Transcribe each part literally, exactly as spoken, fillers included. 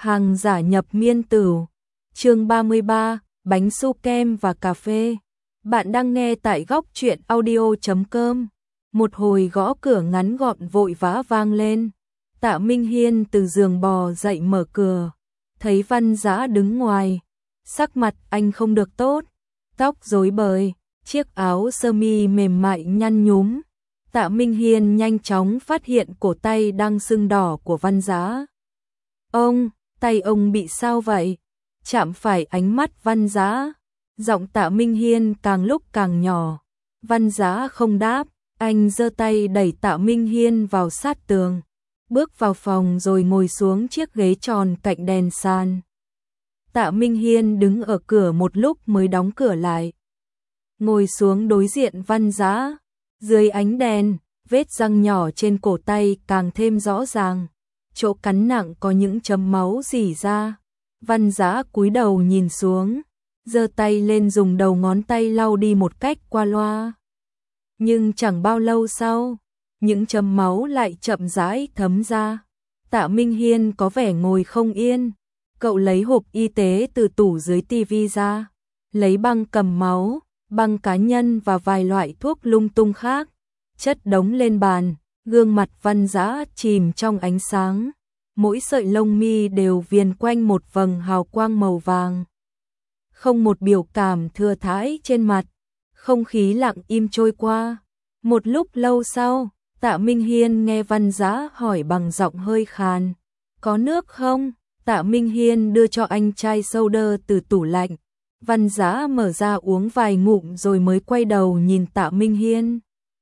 Hàng giả nhập miên tử. Chương ba mươi ba, bánh su kem và cà phê. Bạn đang nghe tại góc truyện audio chấm com. Một hồi gõ cửa ngắn gọn vội vã vang lên. Tạ Minh Hiên từ giường bò dậy mở cửa, thấy Văn Dã đứng ngoài. Sắc mặt anh không được tốt, tóc rối bời, chiếc áo sơ mi mềm mại nhăn nhúm. Tạ Minh Hiên nhanh chóng phát hiện cổ tay đang sưng đỏ của Văn Dã. Ông, tay ông bị sao vậy? Chạm phải ánh mắt Văn Dã. Giọng Tạ Minh Hiên càng lúc càng nhỏ. Văn Dã không đáp, anh giơ tay đẩy Tạ Minh Hiên vào sát tường, bước vào phòng rồi ngồi xuống chiếc ghế tròn cạnh đèn sàn. Tạ Minh Hiên đứng ở cửa một lúc mới đóng cửa lại, ngồi xuống đối diện Văn Dã. Dưới ánh đèn, vết răng nhỏ trên cổ tay càng thêm rõ ràng, chỗ cắn nặng có những chấm máu rỉ ra. Văn Dã cúi đầu nhìn xuống, giơ tay lên dùng đầu ngón tay lau đi một cách qua loa. Nhưng chẳng bao lâu sau, những chấm máu lại chậm rãi thấm ra. Tạ Minh Hiên có vẻ ngồi không yên, cậu lấy hộp y tế từ tủ dưới tivi ra, lấy băng cầm máu, băng cá nhân và vài loại thuốc lung tung khác, chất đống lên bàn. Gương mặt Văn Dã chìm trong ánh sáng, mỗi sợi lông mi đều viền quanh một vầng hào quang màu vàng. Không một biểu cảm thừa thãi trên mặt, không khí lặng im trôi qua. Một lúc lâu sau, Tạ Minh Hiên nghe Văn Dã hỏi bằng giọng hơi khàn, có nước không? Tạ Minh Hiên đưa cho anh chai soda từ tủ lạnh. Văn Dã mở ra uống vài ngụm rồi mới quay đầu nhìn Tạ Minh Hiên,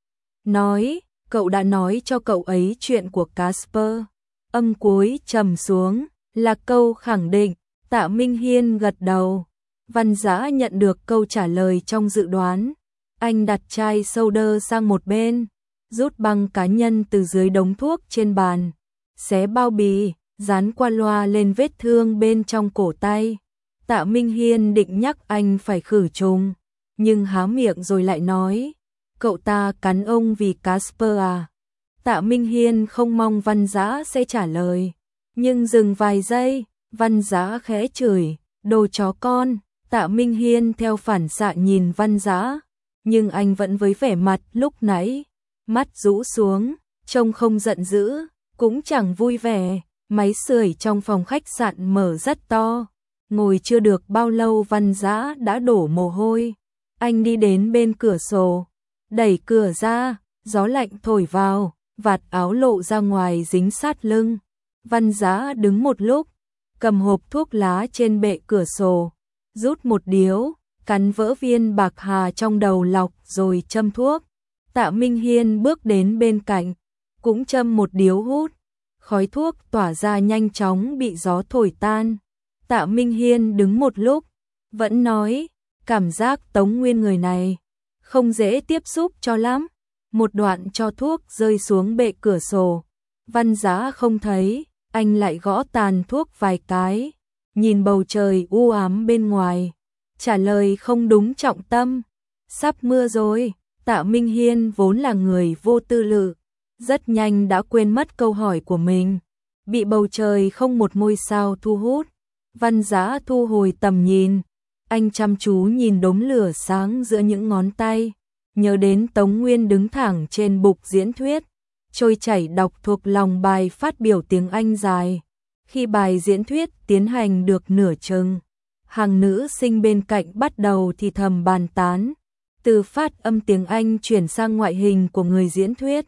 nói, cậu đã nói cho cậu ấy chuyện của Casper. Âm cuối trầm xuống, là câu khẳng định. Tạ Minh Hiên gật đầu. Văn Dã nhận được câu trả lời trong dự đoán. Anh đặt chai soda sang một bên, rút băng cá nhân từ dưới đống thuốc trên bàn, xé bao bì, dán qua loa lên vết thương bên trong cổ tay. Tạ Minh Hiên định nhắc anh phải khử trùng, nhưng há miệng rồi lại nói, cậu ta cắn ông vì Casper à? Tạ Minh Hiên không mong Văn Dã sẽ trả lời, nhưng dừng vài giây, Văn Dã khẽ chửi, đồ chó con. Tạ Minh Hiên theo phản xạ nhìn Văn Dã, nhưng anh vẫn với vẻ mặt lúc nãy, mắt rũ xuống, trông không giận dữ, cũng chẳng vui vẻ. Máy sưởi trong phòng khách sạn mở rất to, ngồi chưa được bao lâu Văn Dã đã đổ mồ hôi. Anh đi đến bên cửa sổ, đẩy cửa ra, gió lạnh thổi vào, vạt áo lộ ra ngoài dính sát lưng. Văn Dã đứng một lúc, cầm hộp thuốc lá trên bệ cửa sổ, rút một điếu, cắn vỡ viên bạc hà trong đầu lọc rồi châm thuốc. Tạ Minh Hiên bước đến bên cạnh, cũng châm một điếu hút. Khói thuốc tỏa ra nhanh chóng bị gió thổi tan. Tạ Minh Hiên đứng một lúc, vẫn nói, cảm giác Tống Nguyên người này không dễ tiếp xúc cho lắm. Một đoạn cho thuốc rơi xuống bệ cửa sổ. Văn Dã không thấy, anh lại gõ tàn thuốc vài cái, nhìn bầu trời u ám bên ngoài, trả lời không đúng trọng tâm. Sắp mưa rồi. Tạ Minh Hiên vốn là người vô tư lự, rất nhanh đã quên mất câu hỏi của mình, bị bầu trời không một ngôi sao thu hút. Văn Dã thu hồi tầm nhìn, anh chăm chú nhìn đốm lửa sáng giữa những ngón tay, nhớ đến Tống Nguyên đứng thẳng trên bục diễn thuyết, trôi chảy đọc thuộc lòng bài phát biểu tiếng Anh dài. Khi bài diễn thuyết tiến hành được nửa chừng, hàng nữ sinh bên cạnh bắt đầu thì thầm bàn tán, từ phát âm tiếng Anh chuyển sang ngoại hình của người diễn thuyết.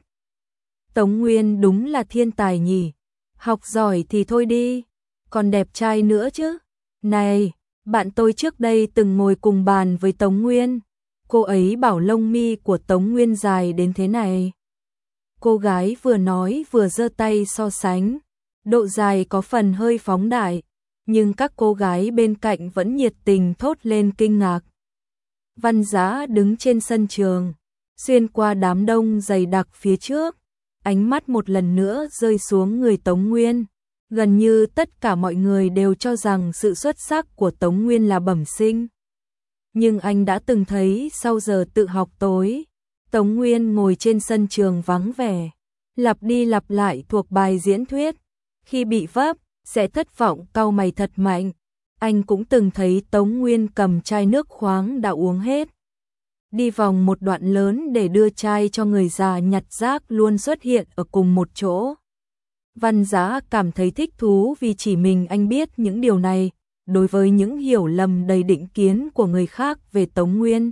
Tống Nguyên đúng là thiên tài nhỉ, học giỏi thì thôi đi, còn đẹp trai nữa chứ. Này, bạn tôi trước đây từng ngồi cùng bàn với Tống Nguyên, cô ấy bảo lông mi của Tống Nguyên dài đến thế này. Cô gái vừa nói vừa giơ tay so sánh, độ dài có phần hơi phóng đại, nhưng các cô gái bên cạnh vẫn nhiệt tình thốt lên kinh ngạc. Văn Dã đứng trên sân trường, xuyên qua đám đông dày đặc phía trước, ánh mắt một lần nữa rơi xuống người Tống Nguyên. Gần như tất cả mọi người đều cho rằng sự xuất sắc của Tống Nguyên là bẩm sinh. Nhưng anh đã từng thấy sau giờ tự học tối, Tống Nguyên ngồi trên sân trường vắng vẻ, lặp đi lặp lại thuộc bài diễn thuyết. Khi bị vấp, sẽ thất vọng, cau mày thật mạnh. Anh cũng từng thấy Tống Nguyên cầm chai nước khoáng đã uống hết. Đi vòng một đoạn lớn để đưa chai cho người già nhặt rác luôn xuất hiện ở cùng một chỗ. Văn Giá cảm thấy thích thú vì chỉ mình anh biết những điều này, đối với những hiểu lầm đầy định kiến của người khác về Tống Nguyên.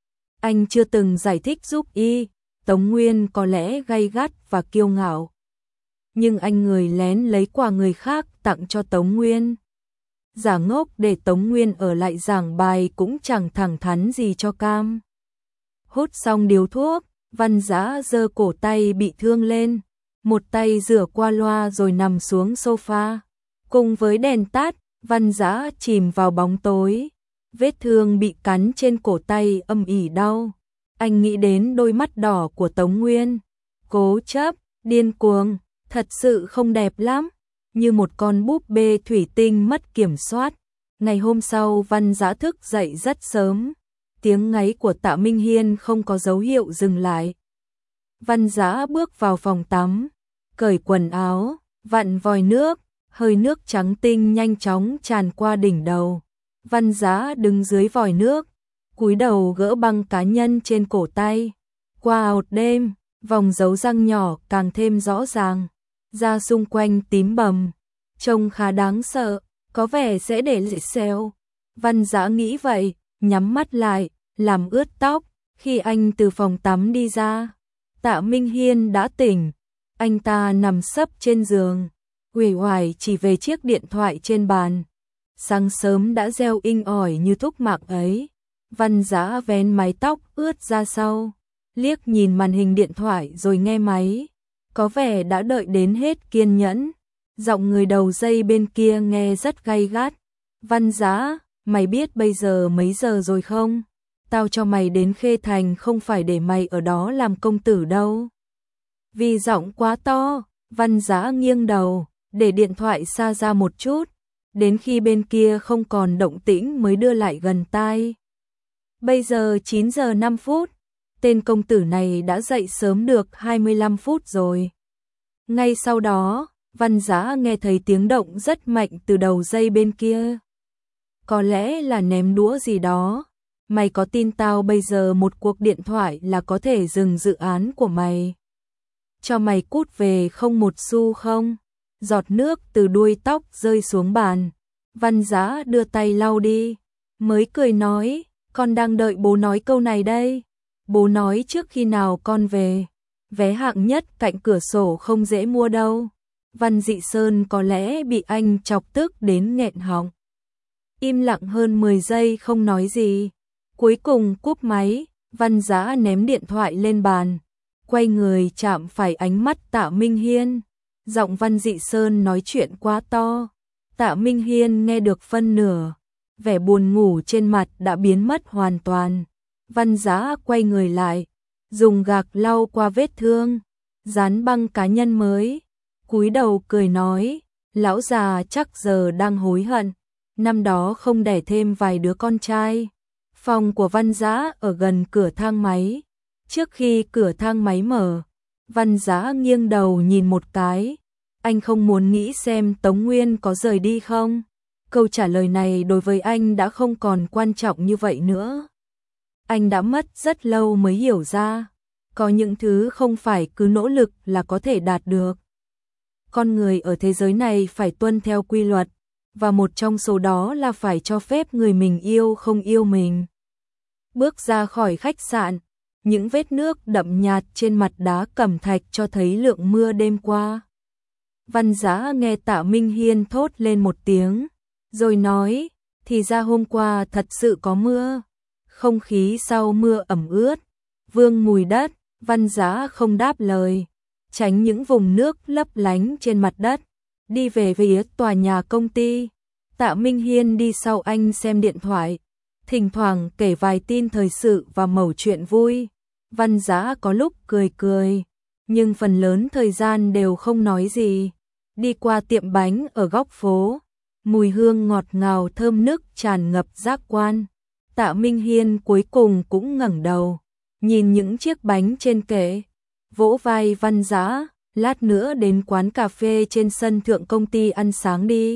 Anh chưa từng giải thích giúp y, Tống Nguyên có lẽ gay gắt và kiêu ngạo. Nhưng anh người lén lấy quà người khác tặng cho Tống Nguyên. Giả ngốc để Tống Nguyên ở lại giảng bài cũng chẳng thẳng thắn gì cho cam. Hút xong điếu thuốc, Văn Giá giơ cổ tay bị thương lên, một tay rửa qua loa rồi nằm xuống sofa. Cùng với đèn tắt, Văn Giá chìm vào bóng tối. Vết thương bị cắn trên cổ tay âm ỉ đau. Anh nghĩ đến đôi mắt đỏ của Tống Nguyên. Cố chấp, điên cuồng, thật sự không đẹp lắm, như một con búp bê thủy tinh mất kiểm soát. Ngày hôm sau Văn Giá thức dậy rất sớm. Tiếng ngáy của Tạ Minh Hiên không có dấu hiệu dừng lại. Văn Giá bước vào phòng tắm, cởi quần áo, vặn vòi nước, hơi nước trắng tinh nhanh chóng tràn qua đỉnh đầu. Văn Giá đứng dưới vòi nước, cúi đầu gỡ băng cá nhân trên cổ tay. Qua một đêm, vòng dấu răng nhỏ càng thêm rõ ràng, da xung quanh tím bầm, trông khá đáng sợ, có vẻ sẽ để lại sẹo. Văn Giá nghĩ vậy, nhắm mắt lại, làm ướt tóc. Khi anh từ phòng tắm đi ra, Tạ Minh Hiên đã tỉnh. Anh ta nằm sấp trên giường, uể oải chỉ về chiếc điện thoại trên bàn. Sáng sớm đã reo inh ỏi như thúc mạc ấy. Văn Giá vén mái tóc ướt ra sau, liếc nhìn màn hình điện thoại rồi nghe máy. Có vẻ đã đợi đến hết kiên nhẫn. Giọng người đầu dây bên kia nghe rất gay gắt. Văn Giá, mày biết bây giờ mấy giờ rồi không? Tao cho mày đến Khê Thành không phải để mày ở đó làm công tử đâu. Vì giọng quá to, Văn Giá nghiêng đầu, để điện thoại xa ra một chút, đến khi bên kia không còn động tĩnh mới đưa lại gần tai. Bây giờ chín giờ năm phút, tên công tử này đã dậy sớm được hai mươi lăm phút rồi. Ngay sau đó, Văn Giá nghe thấy tiếng động rất mạnh từ đầu dây bên kia. Có lẽ là ném đũa gì đó. Mày có tin tao bây giờ một cuộc điện thoại là có thể dừng dự án của mày? Cho mày cút về không một xu không? Giọt nước từ đuôi tóc rơi xuống bàn. Văn Giá đưa tay lau đi, mới cười nói, con đang đợi bố nói câu này đây. Bố nói trước khi nào con về. Vé hạng nhất cạnh cửa sổ không dễ mua đâu. Văn Dị Sơn có lẽ bị anh chọc tức đến nghẹn họng. Im lặng hơn mười giây không nói gì. Cuối cùng cúp máy, Văn Giá ném điện thoại lên bàn, quay người chạm phải ánh mắt Tạ Minh Hiên. Giọng Văn Dị Sơn nói chuyện quá to, Tạ Minh Hiên nghe được phân nửa, vẻ buồn ngủ trên mặt đã biến mất hoàn toàn. Văn Giá quay người lại, dùng gạc lau qua vết thương, dán băng cá nhân mới, cúi đầu cười nói, lão già chắc giờ đang hối hận, năm đó không đẻ thêm vài đứa con trai. Phòng của Văn Giá ở gần cửa thang máy. Trước khi cửa thang máy mở, Văn Giá nghiêng đầu nhìn một cái. Anh không muốn nghĩ xem Tống Nguyên có rời đi không. Câu trả lời này đối với anh đã không còn quan trọng như vậy nữa. Anh đã mất rất lâu mới hiểu ra, có những thứ không phải cứ nỗ lực là có thể đạt được. Con người ở thế giới này phải tuân theo quy luật, và một trong số đó là phải cho phép người mình yêu không yêu mình. Bước ra khỏi khách sạn, những vết nước đậm nhạt trên mặt đá cẩm thạch cho thấy lượng mưa đêm qua. Văn Giá nghe Tạ Minh Hiên thốt lên một tiếng, rồi nói, thì ra hôm qua thật sự có mưa. Không khí sau mưa ẩm ướt, vương mùi đất. Văn Giá không đáp lời, tránh những vùng nước lấp lánh trên mặt đất, đi về phía tòa nhà công ty. Tạ Minh Hiên đi sau anh xem điện thoại, thỉnh thoảng kể vài tin thời sự và mẩu chuyện vui. Văn Giá có lúc cười cười, nhưng phần lớn thời gian đều không nói gì. Đi qua tiệm bánh ở góc phố, mùi hương ngọt ngào thơm nức tràn ngập giác quan. Tạ Minh Hiên cuối cùng cũng ngẩng đầu, nhìn những chiếc bánh trên kệ, vỗ vai Văn Giá, lát nữa đến quán cà phê trên sân thượng công ty ăn sáng đi.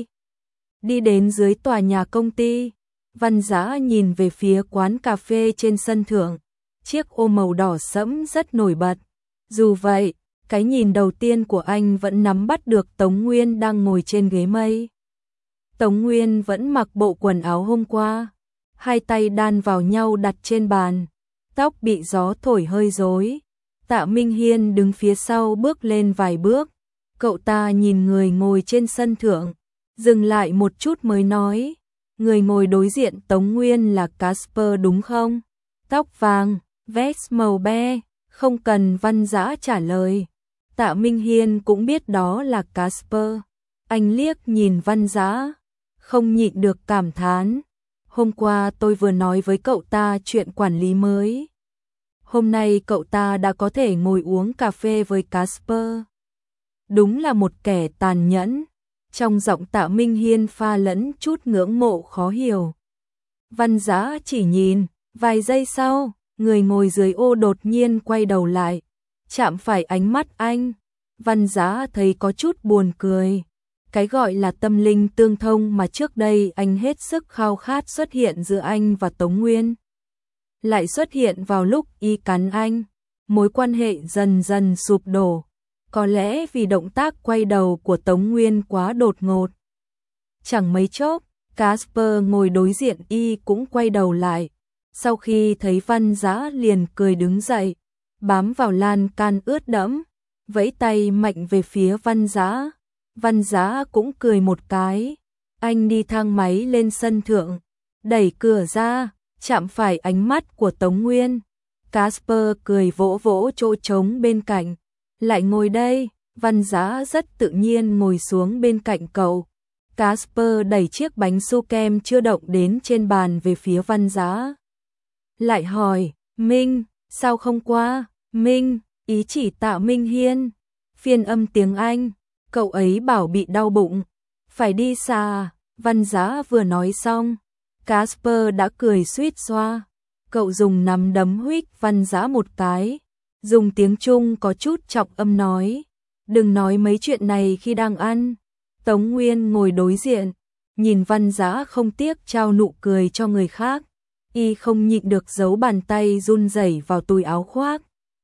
Đi đến dưới tòa nhà công ty, Văn Dã nhìn về phía quán cà phê trên sân thượng, chiếc ô màu đỏ sẫm rất nổi bật. Dù vậy, cái nhìn đầu tiên của anh vẫn nắm bắt được Tống Nguyên đang ngồi trên ghế mây. Tống Nguyên vẫn mặc bộ quần áo hôm qua, hai tay đan vào nhau đặt trên bàn, tóc bị gió thổi hơi rối. Tạ Minh Hiên đứng phía sau bước lên vài bước, cậu ta nhìn người ngồi trên sân thượng, dừng lại một chút mới nói, người ngồi đối diện Tống Nguyên là Casper đúng không? Tóc vàng, vest màu be, không cần Văn Dã trả lời. Tạ Minh Hiên cũng biết đó là Casper. Anh liếc nhìn Văn Dã, không nhịn được cảm thán. Hôm qua tôi vừa nói với cậu ta chuyện quản lý mới. Hôm nay cậu ta đã có thể ngồi uống cà phê với Casper. Đúng là một kẻ tàn nhẫn. Trong giọng Tạ Minh Hiên pha lẫn chút ngưỡng mộ khó hiểu. Văn Dã chỉ nhìn, vài giây sau, người ngồi dưới ô đột nhiên quay đầu lại, chạm phải ánh mắt anh. Văn Dã thấy có chút buồn cười. Cái gọi là tâm linh tương thông mà trước đây anh hết sức khao khát xuất hiện giữa anh và Tống Nguyên, lại xuất hiện vào lúc y cắn anh. Mối quan hệ dần dần sụp đổ, có lẽ vì động tác quay đầu của Tống Nguyên quá đột ngột. Chẳng mấy chốc, Casper ngồi đối diện y cũng quay đầu lại. Sau khi thấy Văn Dã liền cười đứng dậy, bám vào lan can ướt đẫm, vẫy tay mạnh về phía Văn Dã. Văn Dã cũng cười một cái. Anh đi thang máy lên sân thượng, đẩy cửa ra, chạm phải ánh mắt của Tống Nguyên. Casper cười vỗ vỗ chỗ trống bên cạnh. Lại ngồi đây. Văn Dã rất tự nhiên ngồi xuống bên cạnh cậu. Casper đẩy chiếc bánh su kem chưa động đến trên bàn về phía Văn Dã. Lại hỏi, Minh, sao không qua? Minh, ý chỉ Tạ Minh Hiên. Phiên âm tiếng Anh, cậu ấy bảo bị đau bụng, phải đi xa. Văn Dã vừa nói xong, Casper đã cười suýt xoa. Cậu dùng nắm đấm huých Văn Dã một cái, dùng tiếng Trung có chút trọng âm nói, đừng nói mấy chuyện này khi đang ăn. Tống Nguyên ngồi đối diện, nhìn Văn Dã không tiếc trao nụ cười cho người khác, y không nhịn được giấu bàn tay run rẩy vào túi áo khoác.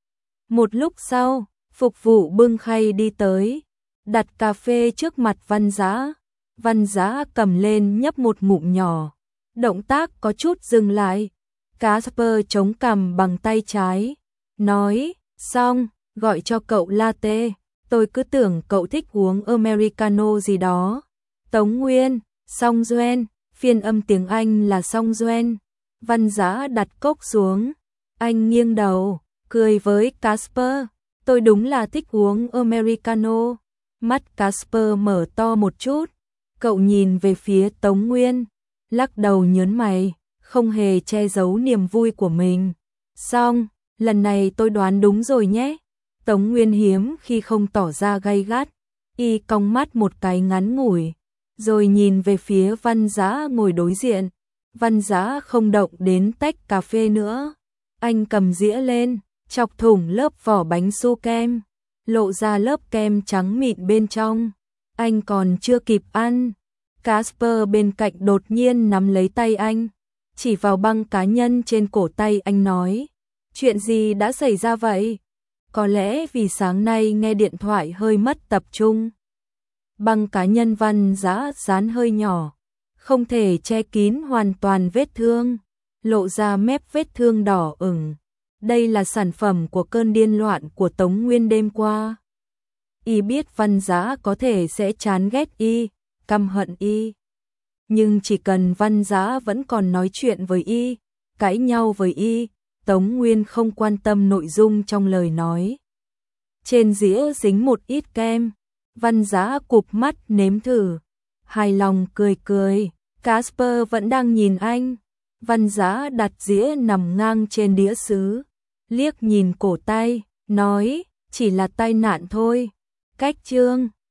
Một lúc sau, phục vụ bưng khay đi tới, đặt cà phê trước mặt Văn Dã. Văn Dã cầm lên nhấp một ngụm nhỏ, động tác có chút dừng lại. Casper chống cằm bằng tay trái, nói, xong, gọi cho cậu latte, tôi cứ tưởng cậu thích uống Americano gì đó. Tống Nguyên, song doen, phiên âm tiếng Anh là song doen. Văn Dã đặt cốc xuống, anh nghiêng đầu, cười với Casper, tôi đúng là thích uống Americano. Mắt Casper mở to một chút, cậu nhìn về phía Tống Nguyên, lắc đầu nhớn mày, không hề che giấu niềm vui của mình. Xong, lần này tôi đoán đúng rồi nhé. Tống Nguyên hiếm khi không tỏ ra gay gắt, y cong mắt một cái ngắn ngủi, rồi nhìn về phía Văn Dã ngồi đối diện. Văn Dã không động đến tách cà phê nữa. Anh cầm dĩa lên, chọc thủng lớp vỏ bánh su kem, lộ ra lớp kem trắng mịn bên trong. Anh còn chưa kịp ăn, Casper bên cạnh đột nhiên nắm lấy tay anh, chỉ vào băng cá nhân trên cổ tay anh nói, chuyện gì đã xảy ra vậy? Có lẽ vì sáng nay nghe điện thoại hơi mất tập trung. Băng cá nhân Văn Dã dán hơi nhỏ, không thể che kín hoàn toàn vết thương, lộ ra mép vết thương đỏ ửng. Đây là sản phẩm của cơn điên loạn của Tống Nguyên đêm qua. Y biết Văn Dã có thể sẽ chán ghét y, căm hận y. Nhưng chỉ cần Văn Dã vẫn còn nói chuyện với y, cãi nhau với y, Tống Nguyên không quan tâm nội dung trong lời nói. Trên dĩa dính một ít kem, Văn Dã cụp mắt nếm thử, hài lòng cười cười. Casper vẫn đang nhìn anh. Văn Dã đặt dĩa nằm ngang trên đĩa sứ, liếc nhìn cổ tay, nói, chỉ là tai nạn thôi. Cách chương